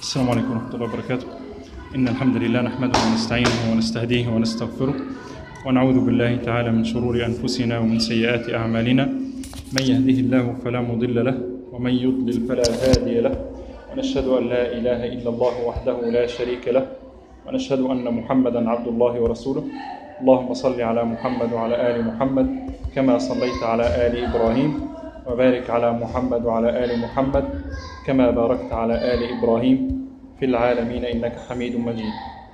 السلام عليكم ورحمة الله وبركاته. إن الحمد لله نحمده ونستعينه ونستهديه ونستغفره ونعوذ بالله تعالى من شرور أنفسنا ومن سيئات أعمالنا. من يهده الله فلا مضل له ومن يضلل فلا هادي له، ونشهد أن لا إله إلا الله وحده لا شريك له، ونشهد أن محمدا عبد الله ورسوله. اللهم صل على محمد وعلى آل محمد كما صليت على آل إبراهيم، وبارك على محمد وعلى آل محمد كما باركت على آل إبراهيم في العالمين إنك حميد مجيد.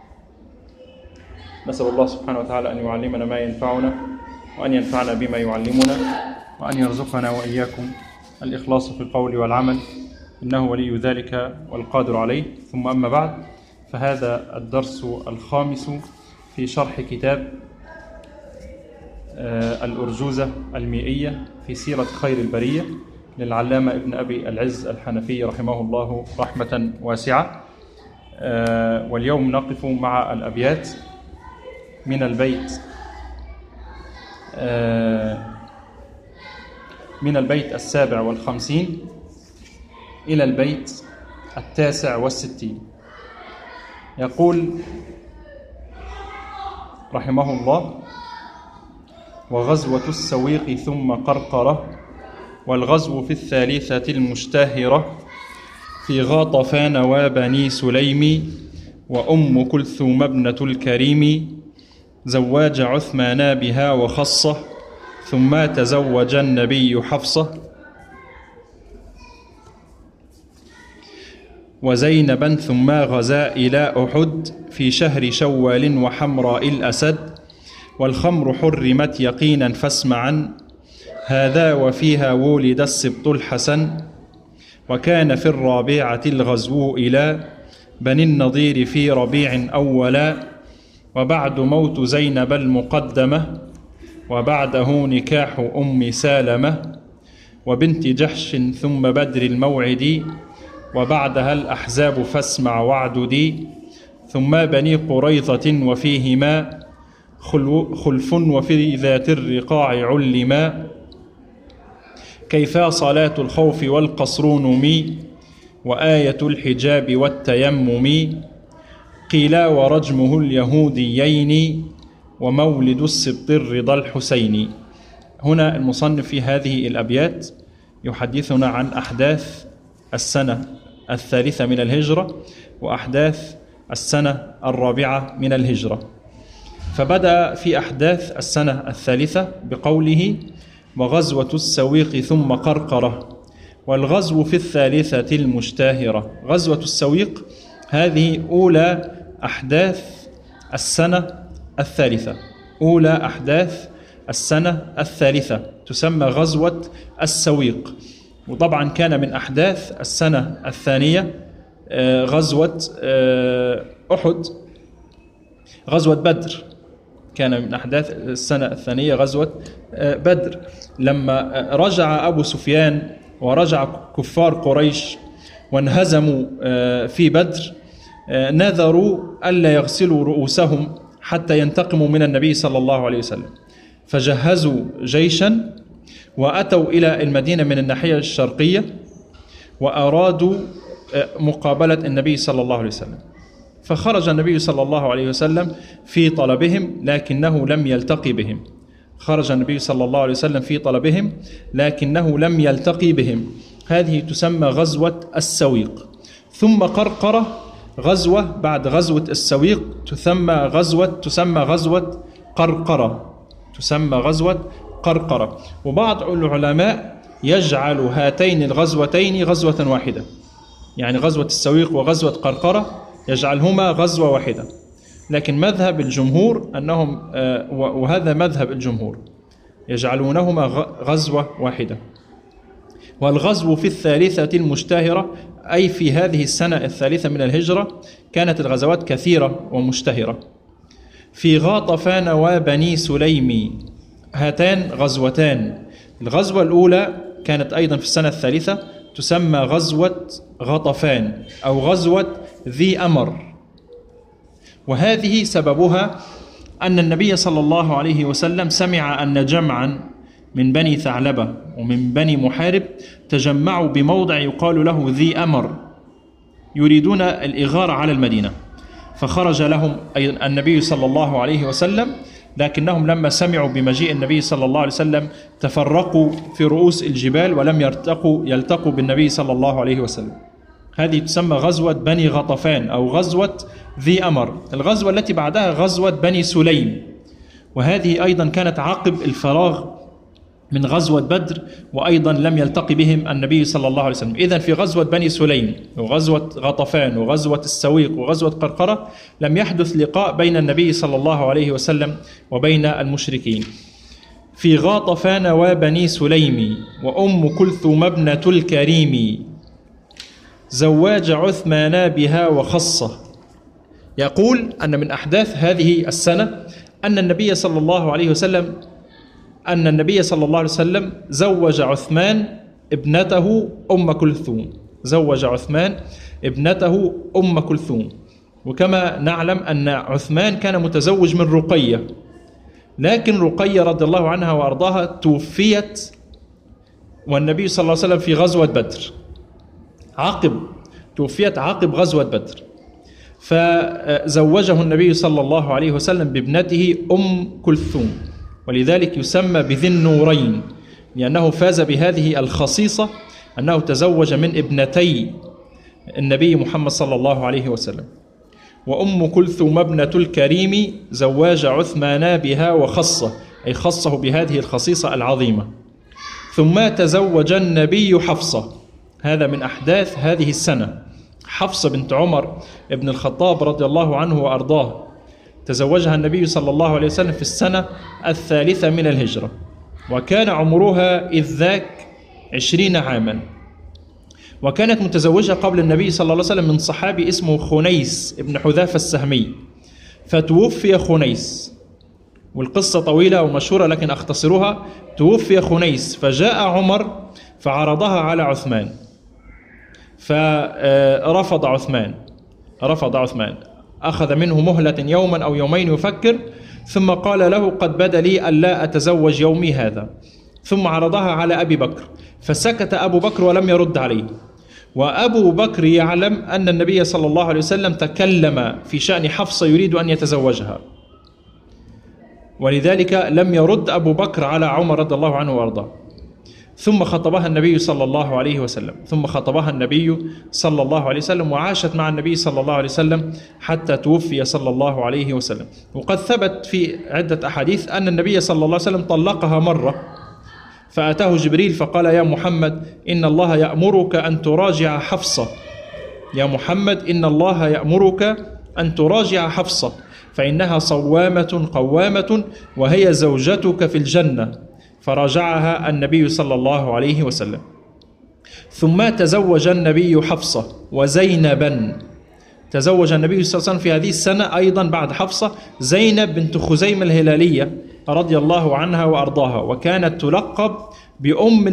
نسأل الله سبحانه وتعالى أن يعلمنا ما ينفعنا، وأن ينفعنا بما يعلمنا، وأن يرزقنا وإياكم الإخلاص في القول والعمل، إنه ولي ذلك والقادر عليه. ثم أما بعد، فهذا الدرس الخامس في شرح كتاب الأرجوزة المئية في سيرة خير البرية للعلامة ابن أبي العز الحنفي رحمه الله رحمة واسعة. واليوم نقف مع الأبيات من البيت 57 إلى البيت 69. يقول رحمه الله: وغزوة السويق ثم قرقرة، والغزو في الثالثة المشتهرة، في غاطفان وبني سليم، وأم كلثوم ابنة الكريم، زواج عثمان بها وخصه، ثم تزوج النبي حفصة، وزينبا، ثم غزا إلى أحد في شهر شوال وحمراء الأسد، والخمر حرمت يقينا فاسمعا، هذا وفيها ولد السبط الحسن، وكان في الرابعة الغزو إلى بني النضير في ربيع أولا، وبعد موت زينب المقدمة، وبعده نكاح أم سالمة وبنت جحش، ثم بدر الموعد، وبعدها الأحزاب فاسمع واعددي، ثم بني قريظة وفيهما خلف، وفي ذات الرقاع علما، كيفا صلاة الخوف والقصر نمي، وآية الحجاب والتيمم، قيلا ورجمه اليهوديين، ومولد السبط الرضا الحسيني. هنا المصنف في هذه الأبيات يحدثنا عن أحداث السنة الثالثة من الهجرة وأحداث السنة الرابعة من الهجرة. فبدأ في أحداث السنة الثالثة بقوله: وغزوة السويق ثم قرقرة، والغزو في الثالثة المشتهرة. غزوة السويق هذه أولى أحداث السنة الثالثة، أولى أحداث السنة الثالثة تسمى غزوة السويق. وطبعا كان من أحداث السنة الثانية غزوة أحد، غزوة بدر. كان من أحداث السنة الثانية غزوة بدر، لما رجع أبو سفيان ورجع كفار قريش وانهزموا في بدر، نذروا ألا يغسلوا رؤوسهم حتى ينتقموا من النبي صلى الله عليه وسلم، فجهزوا جيشا وأتوا إلى المدينة من الناحية الشرقية، وأرادوا مقابلة النبي صلى الله عليه وسلم. فخرج النبي صلى الله عليه وسلم في طلبهم لكنه لم يلتقي بهم. خرج النبي صلى الله عليه وسلم في طلبهم لكنه لم يلتقي بهم. هذه تسمى غزوة السويق. ثم قرقرة، غزوة بعد غزوة السويق تسمى غزوة قرقرة، تسمى غزوة قرقرة. وبعض العلماء يجعل هاتين الغزوتين غزوة واحدة، يعني غزوة السويق وغزوة قرقرة يجعلهما غزوة واحدة. لكن مذهب الجمهور أنهم وهذا مذهب الجمهور يجعلونهما غزوة واحدة. والغزو في الثالثة المشتهرة، أي في هذه السنة الثالثة من الهجرة، كانت الغزوات كثيرة ومشتهرة. في غاطفان وبني سليم، هاتان غزوتان. الغزوة الأولى كانت أيضا في السنة الثالثة، تسمى غزوة غطفان أو غزوة ذي أمر. وهذه سببها أن النبي صلى الله عليه وسلم سمع أن جمعا من بني ثعلبة ومن بني محارب تجمعوا بموضع يقال له ذي أمر، يريدون الإغارة على المدينة، فخرج لهم النبي صلى الله عليه وسلم، لكنهم لما سمعوا بمجيء النبي صلى الله عليه وسلم تفرقوا في رؤوس الجبال ولم يلتقوا بالنبي صلى الله عليه وسلم. هذه تسمى غزوة بني غطفان أو غزوة ذي أمر. الغزوة التي بعدها غزوة بني سليم، وهذه أيضا كانت عقب الفراغ من غزوة بدر، وأيضا لم يلتقي بهم النبي صلى الله عليه وسلم. إذن في غزوة بني سليم وغزوة غطفان وغزوة السويق وغزوة قرقرة لم يحدث لقاء بين النبي صلى الله عليه وسلم وبين المشركين. في غطفان وبني سليم وأم كلثوم ابنة الكريم زواج عثمان بها وخصه. يقول أن من أحداث هذه السنة أن النبي صلى الله عليه وسلم زوج عثمان ابنته أم كلثوم، زوج عثمان ابنته أم كلثوم. وكما نعلم أن عثمان كان متزوج من رقية، لكن رقية رضي الله عنها وأرضاها توفيت والنبي صلى الله عليه وسلم في غزوة بدر، توفيت عقب غزوة بدر، فزوجه النبي صلى الله عليه وسلم بابنته أم كلثوم، ولذلك يسمى بذي النورين، لأنه فاز بهذه الخصيصة أنه تزوج من ابنتي النبي محمد صلى الله عليه وسلم. وأم كلثوم ابنة الكريم زواج عثمان بها وخصه، أي خصه بهذه الخصيصة العظيمة. ثم تزوج النبي حفصة، هذا من أحداث هذه السنة. حفصة بنت عمر ابن الخطاب رضي الله عنه وأرضاه تزوجها النبي صلى الله عليه وسلم في السنة 3 من الهجرة، وكان عمرها إذ ذاك 20 عاما، وكانت متزوجة قبل النبي صلى الله عليه وسلم من صحابي اسمه خنيس ابن حذافة السهمي، فتوفي خنيس، والقصة طويلة ومشهورة لكن أختصرها. توفي خنيس فجاء عمر فعرضها على عثمان، فرفض عثمان، أخذ منه مهلة يوما أو يومين يفكر، ثم قال له قد بدا لي ألا أتزوج يومي هذا، ثم عرضها على أبي بكر، فسكت أبو بكر ولم يرد عليه. وأبو بكر يعلم أن النبي صلى الله عليه وسلم تكلم في شأن حفصة يريد أن يتزوجها، ولذلك لم يرد أبو بكر على عمر رضي الله عنه وارضاه. ثم خطبها النبي صلى الله عليه وسلم، وعاشت مع النبي صلى الله عليه وسلم حتى توفي صلى الله عليه وسلم. وقد ثبت في عدة أحاديث أن النبي صلى الله عليه وسلم طلقها مرة، فأتاه جبريل فقال يا محمد إن الله يأمرك أن تراجع حفصة، يا محمد إن الله يأمرك أن تراجع حفصة فإنها صوامة قوامة وهي زوجتك في الجنة، فراجعها النبي صلى الله عليه وسلم. ثم تزوج النبي حفصة وزينبا، تزوج النبي صلى الله عليه وسلم في هذه السنة أيضا بعد حفصة زينب بنت خزيمة الهلالية رضي الله عنها وأرضاها، وكانت تلقب بأم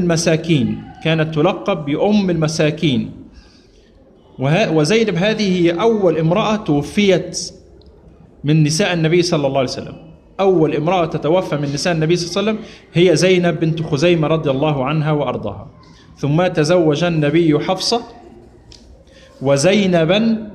المساكين، وزينب هذه هي أول امرأة توفيت من نساء النبي صلى الله عليه وسلم، أول امرأة تتوفى من نساء النبي صلى الله عليه وسلم هي زينب بنت خزيمة رضي الله عنها وأرضاها. ثم تزوج النبي حفصة وزينبا،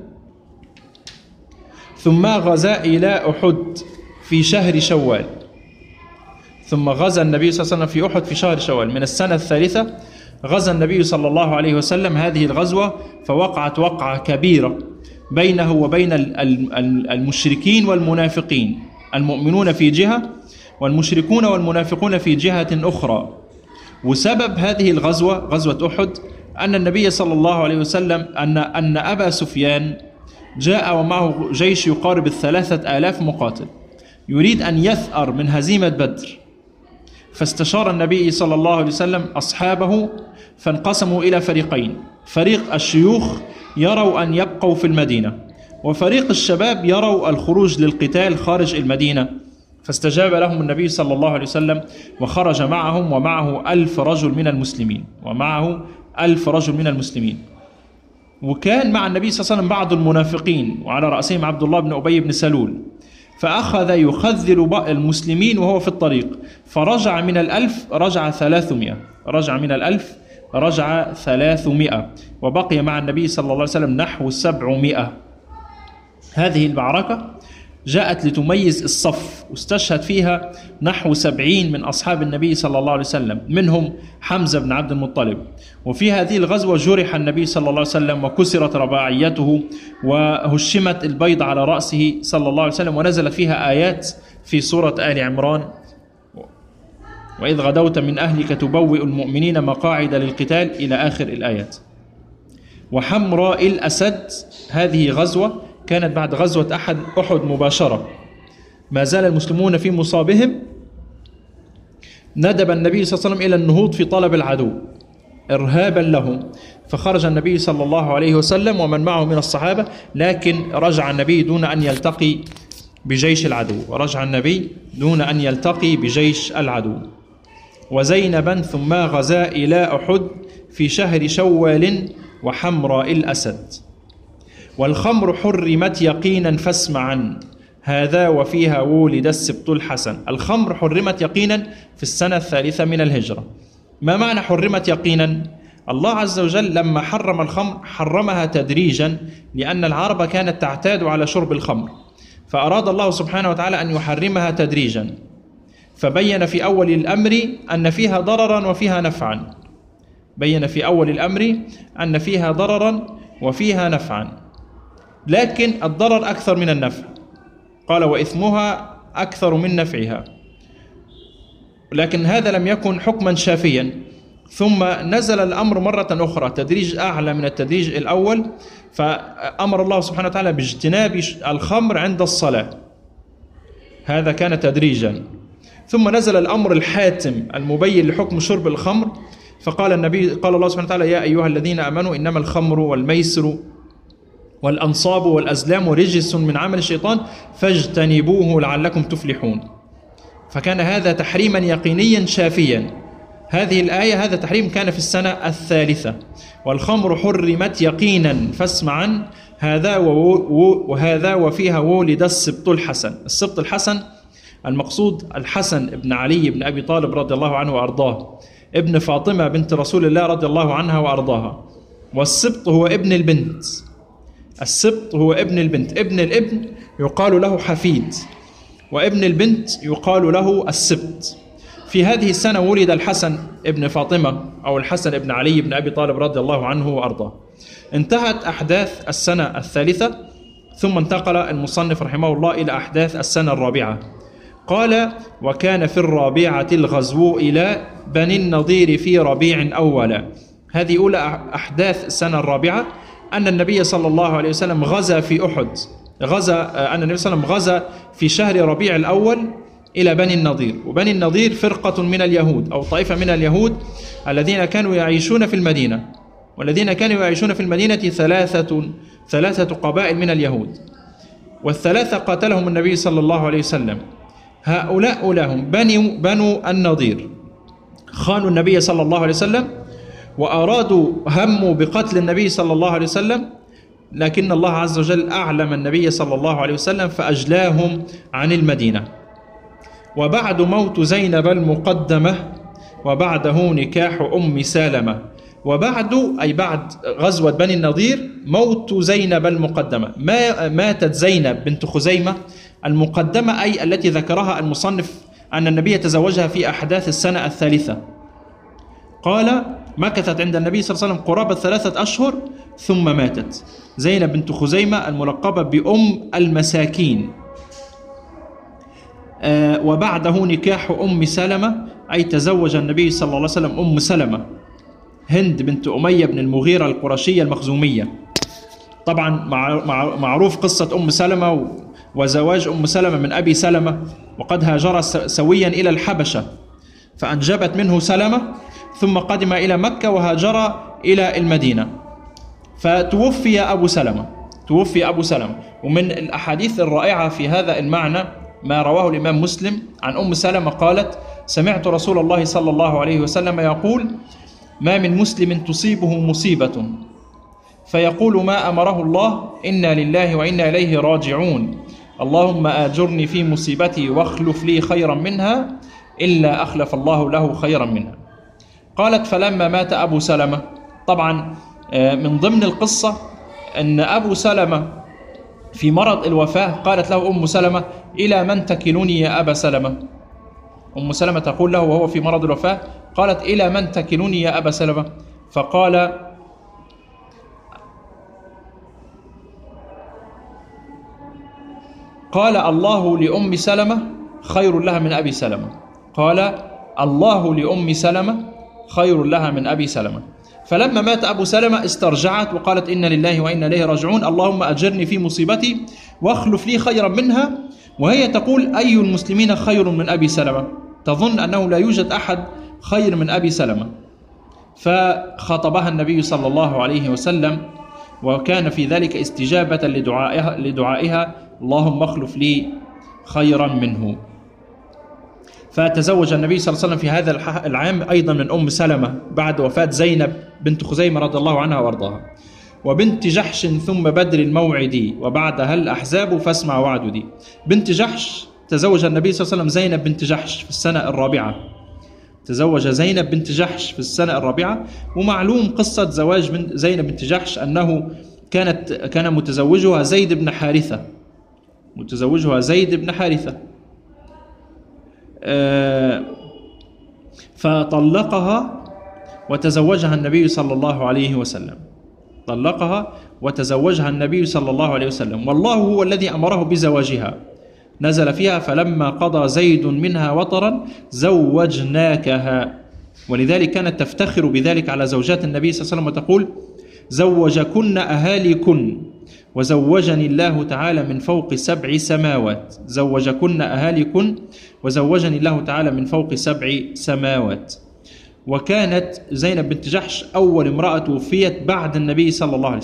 ثم غزا إلى أحد في شهر شوال، ثم غزا النبي صلى الله عليه وسلم في أحد في شهر شوال من السنة 3. غزا النبي صلى الله عليه وسلم هذه الغزوة، فوقعت وقعة كبيرة بينه وبين المشركين والمنافقين، المؤمنون في جهة والمشركون والمنافقون في جهة أخرى. وسبب هذه الغزوة، غزوة أحد، أن النبي صلى الله عليه وسلم أن أبا سفيان جاء ومعه جيش يقارب 3000 مقاتل، يريد أن يثأر من هزيمة بدر، فاستشار النبي صلى الله عليه وسلم أصحابه فانقسموا إلى فريقين، فريق الشيوخ يروا أن يبقوا في المدينة، وفريق الشباب يروا الخروج للقتال خارج المدينة. فاستجاب لهم النبي صلى الله عليه وسلم وخرج معهم، ومعه 1000 رجل من المسلمين، وكان مع النبي صلى الله عليه وسلم بعض المنافقين وعلى رأسهم عبد الله بن أبي بن سلول، فأخذ يخذل المسلمين وهو في الطريق، فرجع من 1000 رجع 300، رجع من 1000 رجع 300 وبقي مع النبي صلى الله عليه وسلم نحو 700. هذه المعركة جاءت لتميز الصف، واستشهد فيها نحو 70 من أصحاب النبي صلى الله عليه وسلم، منهم حمزة بن عبد المطلب. وفي هذه الغزوة جرح النبي صلى الله عليه وسلم وكسرت رباعيته وهشمت البيض على رأسه صلى الله عليه وسلم، ونزلت فيها آيات في سورة آل عمران: وإذ غدوت من أهلك تبوئ المؤمنين مقاعد للقتال إلى آخر الآيات. وحمراء الأسد هذه غزوة كانت بعد غزوة أحد مباشرة، ما زال المسلمون في مصابهم. ندب النبي صلى الله عليه وسلم إلى النهوض في طلب العدو إرهابا لهم، فخرج النبي صلى الله عليه وسلم ومن معه من الصحابة، لكن رجع النبي دون أن يلتقي بجيش العدو، ورجع النبي دون أن يلتقي بجيش العدو. وزينبا ثم غزا إلى أحد في شهر شوال وحمراء الأسد. والخمر حرمت يقينا فاسمعا، هذا وفيها ولد السبط الحسن. الخمر حرمت يقينا في السنة 3 من الهجرة. ما معنى حرمت يقينا؟ الله عز وجل لما حرم الخمر حرمها تدريجا، لأن العرب كانت تعتاد على شرب الخمر، فأراد الله سبحانه وتعالى أن يحرمها تدريجا، فبين في أول الأمر أن فيها ضررا وفيها نفعا. بين في أول الأمر أن فيها ضررا وفيها نفعا، لكن الضرر أكثر من النفع، قال وإثمها أكثر من نفعها. لكن هذا لم يكن حكما شافيا، ثم نزل الأمر مرة أخرى تدريج أعلى من التدريج الأول، فأمر الله سبحانه وتعالى باجتناب الخمر عند الصلاة، هذا كان تدريجا. ثم نزل الأمر الحاتم المبين لحكم شرب الخمر، فقال الله سبحانه وتعالى: يا أيها الذين آمنوا إنما الخمر والميسر والأنصاب والأزلام رجس من عمل الشيطان فاجتنبوه لعلكم تفلحون. فكان هذا تحريما يقينيا شافيا. هذه الآية هذا تحريم كان في السنة 3. والخمر حرمت يقينا فاسمعا، هذا وفيها ولد السبط الحسن. السبط الحسن المقصود الحسن ابن علي بن أبي طالب رضي الله عنه وأرضاه، ابن فاطمة بنت رسول الله رضي الله عنها وأرضاها. والسبط هو ابن البنت، السبط هو ابن البنت، ابن الابن يقال له حفيد، وابن البنت يقال له السبط. في هذه السنة ولد الحسن ابن فاطمة أو الحسن ابن علي بن أبي طالب رضي الله عنه وأرضاه. انتهت أحداث السنة 3، ثم انتقل المصنف رحمه الله إلى أحداث السنة 4. قال: وكان في 4 الغزو إلى بني النضير في ربيع أولا. هذه أولى أحداث السنة 4، أن النبي صلى الله عليه وسلم غزا في أحد، أن النبي صلى الله عليه وسلم غزا في شهر ربيع الأول إلى بني النضير. وبني النضير فرقة من اليهود أو طائفة من اليهود الذين كانوا يعيشون في المدينة، والذين كانوا يعيشون في المدينة ثلاثة قبائل من اليهود، والثلاثة قاتلهم النبي صلى الله عليه وسلم. هؤلاء أولاهم بنو النضير، خانوا النبي صلى الله عليه وسلم وأرادوا هموا بقتل النبي صلى الله عليه وسلم، لكن الله عز وجل أعلم النبي صلى الله عليه وسلم فأجلاهم عن المدينة. وبعد موت زينب المقدمة وبعده نكاح أم سالمة. وبعد أي بعد غزوة بني النضير موت زينب المقدمة، ماتت زينب بنت خزيمة المقدمة، أي التي ذكرها المصنف أن النبي تزوجها في أحداث السنة 3. قال: مكثت عند النبي صلى الله عليه وسلم قرابة 3 أشهر ثم ماتت. زينب بنت خزيمة الملقبة بأم المساكين. وبعده نكاح أم سلمة، أي تزوج النبي صلى الله عليه وسلم أم سلمة هند بنت أمية بن المغيرة القرشية المخزومية. طبعا معروف قصة أم سلمة وزواج أم سلمة من أبي سلمة، وقد هاجر سويا إلى الحبشة فأنجبت منه سلمة، ثم قدم إلى مكة وهاجر إلى المدينة، فتوفي أبو سلمة. ومن الأحاديث الرائعة في هذا المعنى ما رواه الإمام مسلم عن أم سلمة قالت: سمعت رسول الله صلى الله عليه وسلم يقول: ما من مسلم تصيبه مصيبة فيقول ما أمره الله إنا لله وإنا إليه راجعون، اللهم آجرني في مصيبتي واخلف لي خيرا منها، إلا أخلف الله له خيرا منها. قالت فلما مات أبو سلمة، طبعا من ضمن القصة أن أبو سلمة في مرض الوفاة قالت له أم سلمة: إلى من تكلني يا أبا سلمة؟ أم سلمة تقول له وهو في مرض الوفاة، قالت: إلى من تكلني يا أبا سلمة؟ فقال: الله لأم سلمة خير لها من أبي سلمة. قال: الله لأم سلمة خير لها من أبي سلمة. فلما مات أبو سلمة استرجعت وقالت: إنا لله وإنا إليه راجعون، اللهم أجرني في مصيبتي واخلف لي خيرا منها. وهي تقول: أي المسلمين خير من أبي سلمة؟ تظن أنه لا يوجد أحد خير من أبي سلمة. فخاطبها النبي صلى الله عليه وسلم، وكان في ذلك استجابة لدعائها: اللهم اخلف لي خيرا منه. فتزوج النبي صلى الله عليه وسلم في هذا العام أيضا من أم سلمة بعد وفاة زينب بنت خزيمة رضي الله عنها وارضاها، وبنت جحش ثم بدر الموعد وبعدها الأحزاب فاسمع وعددي. بنت جحش تزوج النبي صلى الله عليه وسلم زينب بنت جحش في السنة الرابعة، تزوج زينب بنت جحش في السنة الرابعة. ومعلوم قصة زواج زينب بنت جحش أنه كان متزوجها زيد بن حارثة، فطلقها وتزوجها النبي صلى الله عليه وسلم، والله هو الذي أمره بزواجها. نزل فيها: فلما قضى زيد منها وطرا زوجناكها. ولذلك كانت تفتخر بذلك على زوجات النبي صلى الله عليه وسلم وتقول: زوجكن أهاليكن وزوجني الله تعالى من فوق 7 سماوات. زوجكن أهاليكن وزوجني الله تعالى من فوق 7 سماوات. وكانت زينب بنت جحش أول امرأة توفيت بعد النبي صلى الله عليه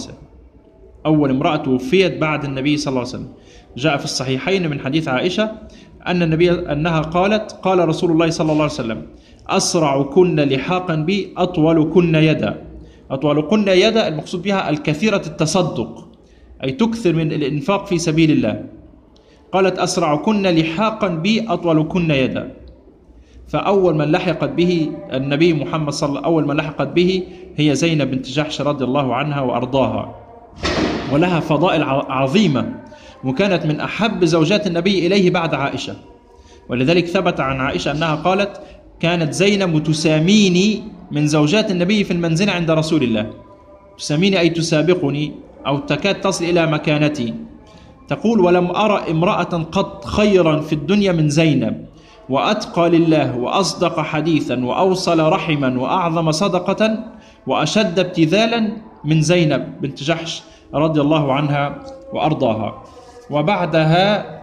وسلم. جاء في الصحيحين من حديث عائشة أنها قالت: قال رسول الله صلى الله عليه وسلم: أسرعكن لحاقا بي أطولكن يدا. أطولكن يدا المقصود بها الكثيرة التصدق، أي تكثر من الإنفاق في سبيل الله. قالت: أسرعكن لحاقا بي أطولكن يدا. فأول من لحقت به النبي محمد أول من لحقت به هي زينب بنت جحش رضي الله عنها وأرضاها، ولها فضائل عظيمة، وكانت من أحب زوجات النبي إليه بعد عائشة. ولذلك ثبت عن عائشة أنها قالت: كانت زينب تساميني من زوجات النبي في المنزل عند رسول الله. تساميني أي تسابقني أو تكاد تصل إلى مكانتي. تقول: ولم أرى امرأة قط خيرا في الدنيا من زينب، وأتقى لله وأصدق حديثا وأوصل رحما وأعظم صدقة وأشد ابتذالا من زينب بنت جحش رضي الله عنها وأرضاها. وبعدها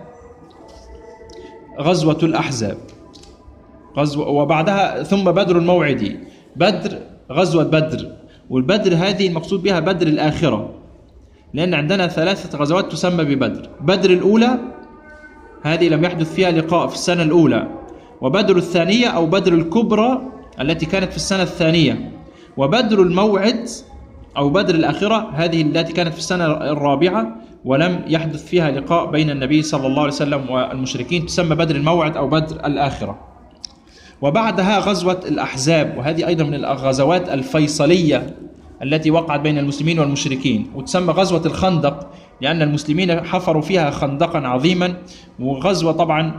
غزوة الأحزاب، وبعدها ثم بدر الموعد. غزوة بدر، والبدر هذه المقصود بها بدر الآخرة، لأن عندنا 3 غزوات تسمى ببدر. بدر الأولى هذه لم يحدث فيها لقاء في السنة الأولى، وبدر الثانية أو بدر الكبرى التي كانت في السنة الثانية، وبدر الموعد أو بدر الآخرة هذه التي كانت في السنة الرابعة ولم يحدث فيها لقاء بين النبي صلى الله عليه وسلم والمشركين، تسمى بدر الموعد أو بدر الآخرة. وبعدها غزوة الأحزاب، وهذه أيضا من الغزوات الفيصلية التي وقعت بين المسلمين والمشركين، وتسمى غزوة الخندق لأن المسلمين حفروا فيها خندقا عظيما. وغزوة طبعا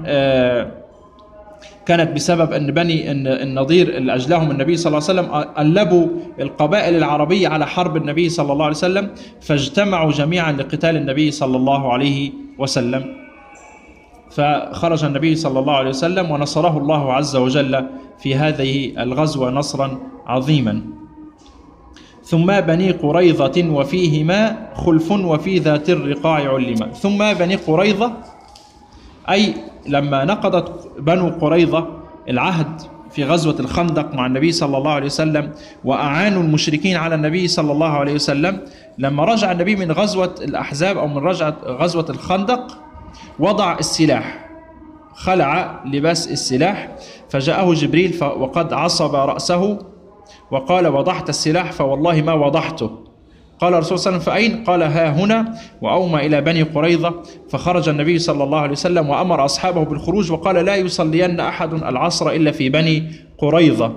كانت بسبب أن بني النضير اللي أجلاهم النبي صلى الله عليه وسلم قلبوا القبائل العربية على حرب النبي صلى الله عليه وسلم، فاجتمعوا جميعا لقتال النبي صلى الله عليه وسلم. فخرج النبي صلى الله عليه وسلم ونصره الله عز وجل في هذه الغزوة نصرا عظيما. ثم بني قريظة وفيهما خلف وفي ذات الرقاع علما. ثم بني قريظة أي لما نقضت بنو قريظة العهد في غزوة الخندق مع النبي صلى الله عليه وسلم وأعانوا المشركين على النبي صلى الله عليه وسلم، لما رجع النبي من غزوة الأحزاب أو من رجعة غزوة الخندق وضع السلاح، خلع لباس السلاح، فجاءه جبريل وقد عصب رأسه وقال: وضعت السلاح؟ فوالله ما وضعته. قال الرسول صلى الله عليه وسلم: فأين؟ قال: ها هنا. وأومى إلى بني قريظة، فخرج النبي صلى الله عليه وسلم وأمر أصحابه بالخروج وقال: لا يصلين أحد العصر إلا في بني قريظة.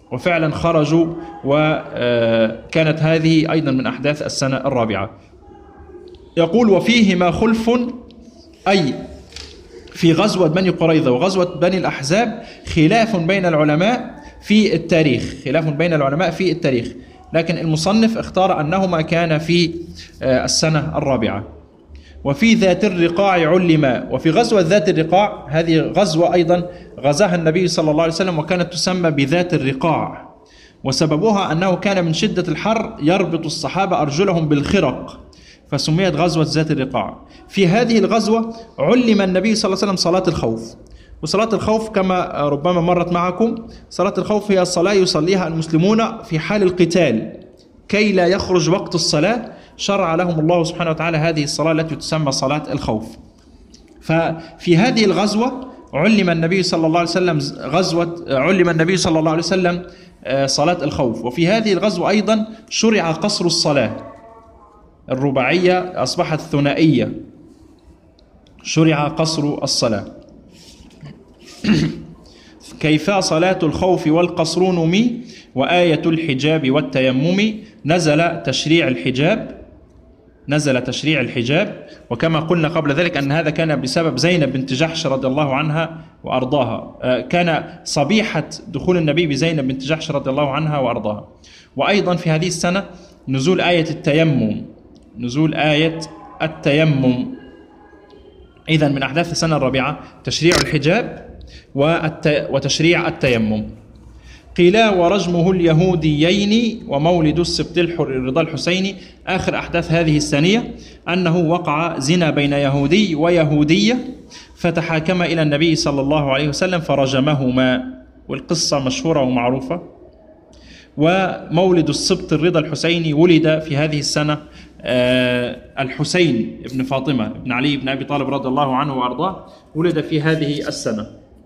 وفعلا خرجوا، وكانت هذه أيضا من أحداث السنة الرابعة. يقول: وفيهما خلف، أي في غزوة بني قريظة وغزوة بني الأحزاب خلاف بين العلماء في التاريخ، خلاف بين العلماء في التاريخ، لكن المصنف اختار أنهما كان في السنة الرابعة. وفي ذات الرقاع علما، وفي غزوة ذات الرقاع، هذه غزوة أيضا غزاها النبي صلى الله عليه وسلم، وكانت تسمى بذات الرقاع، وسببها أنه كان من شدة الحر يربط الصحابة أرجلهم بالخرق، فسميت غزوة ذات الرقاع. في هذه الغزوة علم النبي صلى الله عليه وسلم صلاة الخوف. وصلاة الخوف كما ربما مرت معكم، صلاة الخوف هي صلاة يصليها المسلمون في حال القتال كي لا يخرج وقت الصلاة، شرع لهم الله سبحانه وتعالى هذه الصلاة التي تسمى صلاة الخوف. ففي هذه الغزوة علم النبي صلى الله عليه وسلم صلاة الخوف. وفي هذه الغزوة أيضا شرع قصر الصلاة، الرباعية أصبحت ثنائية، شرع قصر الصلاة. كيف صلاة الخوف والقصر نمي، وآية الحجاب والتيمم، نزل تشريع الحجاب. وكما قلنا قبل ذلك أن هذا كان بسبب زينب بنت جحش رضي الله عنها وأرضاها، كان صبيحة دخول النبي بزينب بنت جحش رضي الله عنها وأرضاها. وأيضا في هذه السنة نزول آية التيمم. إذن من أحداث السنة الرابعة تشريع الحجاب وتشريع التيمم. قيلا ورجمه اليهوديين ومولد السبط الرضا الحسيني. آخر أحداث هذه الثانية أنه وقع زنا بين يهودي ويهودية، فتحاكم إلى النبي صلى الله عليه وسلم فرجمهما، والقصة مشهورة ومعروفة. ومولد السبط الرضا الحسيني، ولد في هذه السنة الحسين ابن فاطمة ابن علي بن أبي طالب رضي الله عنه وأرضاه، ولد في هذه السنة.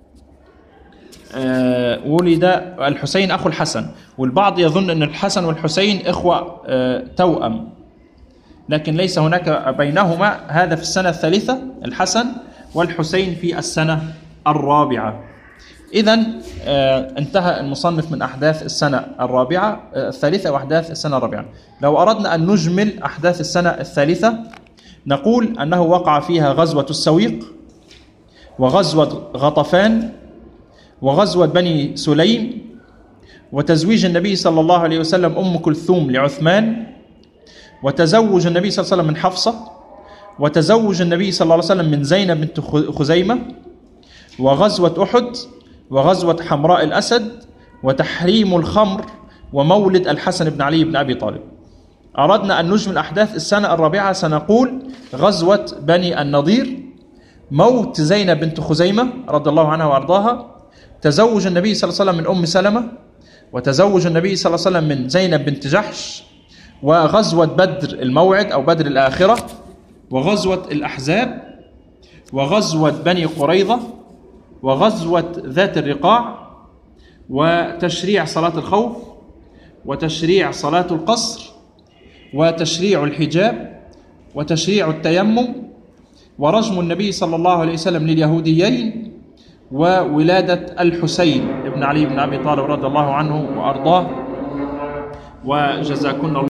ولد الحسين أخو الحسن، والبعض يظن أن الحسن والحسين إخوة توأم، لكن ليس هناك بينهما، هذا في السنة الثالثة الحسن، والحسين في السنة الرابعة. إذن انتهى المصنف من أحداث السنة الثالثة وأحداث السنة الرابعة. لو أردنا أن نجمل أحداث السنة الثالثة نقول أنه وقع فيها غزوة السويق، وغزوة غطفان، وغزوة بني سليم، وتزويج النبي صلى الله عليه وسلم أم كلثوم لعثمان، وتزوج النبي صلى الله عليه وسلم من حفصة، وتزوج النبي صلى الله عليه وسلم من زينب بنت خزيمة، وغزوة أحد، وغزوة حمراء الأسد، وتحريم الخمر، ومولد الحسن بن علي بن أبي طالب. أردنا أن نجمل أحداث السنة الرابعة سنقول غزوة بني النضير، موت زينب بنت خزيمة رضي الله عنها وأرضاها، تزوج النبي صلى الله عليه وسلم من أم سلمة، وتزوج النبي صلى الله عليه وسلم من زينب بنت جحش، وغزوة بدر الموعد أو بدر الآخرة، وغزوة الأحزاب، وغزوة بني قريظة، وغزوة ذات الرقاع، وتشريع صلاة الخوف، وتشريع صلاة القصر، وتشريع الحجاب، وتشريع التيمم، ورجم النبي صلى الله عليه وسلم لليهوديين، وولادة الحسين ابن علي بن أبي طالب رضي الله عنه وأرضاه. وجزاكم الله